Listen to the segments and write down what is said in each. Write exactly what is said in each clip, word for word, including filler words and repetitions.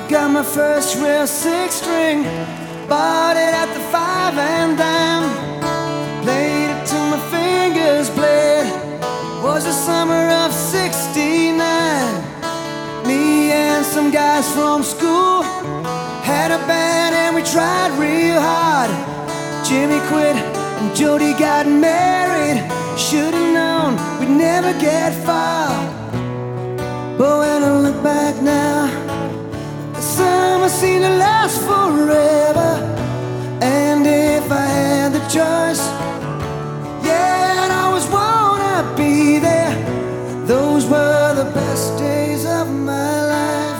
Got my first real six string, bought it at the five and dime. Played it till my fingers bled. Was the summer of sixty-nine. Me and some guys from school had a band and we tried real hard. Jimmy quit and Jody got married. Should've known we'd never get far. But when I look back now, the summer seemed to last forever. And if I had the choice, yeah, I'd always wanna be there. Those were the best days of my life.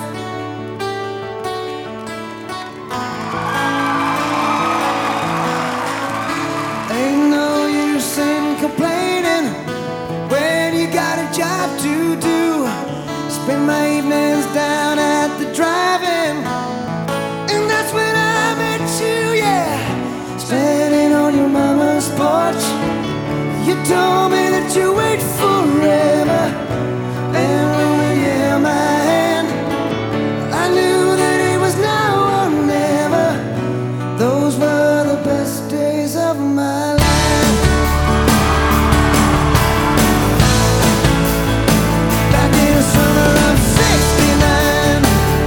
Ain't no use in complaining when you got a job to do. Spend my evenings down at the drive-in, and that's when I met you, yeah. Standing on your mama's porch, you told me that you wait forever. And when you held my hand, I knew that it was now or never. Those were the best days of my life. Back in the summer of sixty-nine.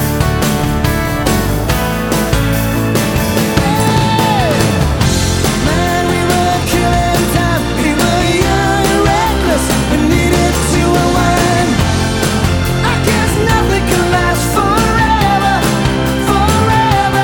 Hey! Man, we were killing time. We were young and reckless. We needed to unwind. I guess nothing can last forever, forever.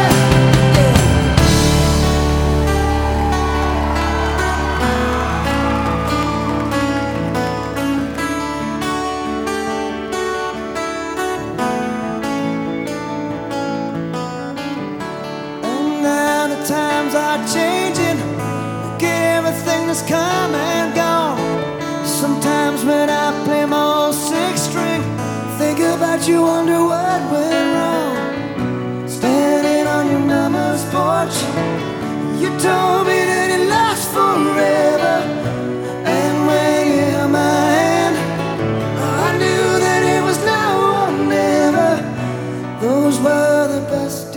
And now the times are changing. Look at everything that's come and gone. Sometimes when I play my old six string, think about you, wonder what went wrong. Standing on your mama's porch, you told me that it lasts forever. And when you held my hand, I knew that it was now or never. Those were the best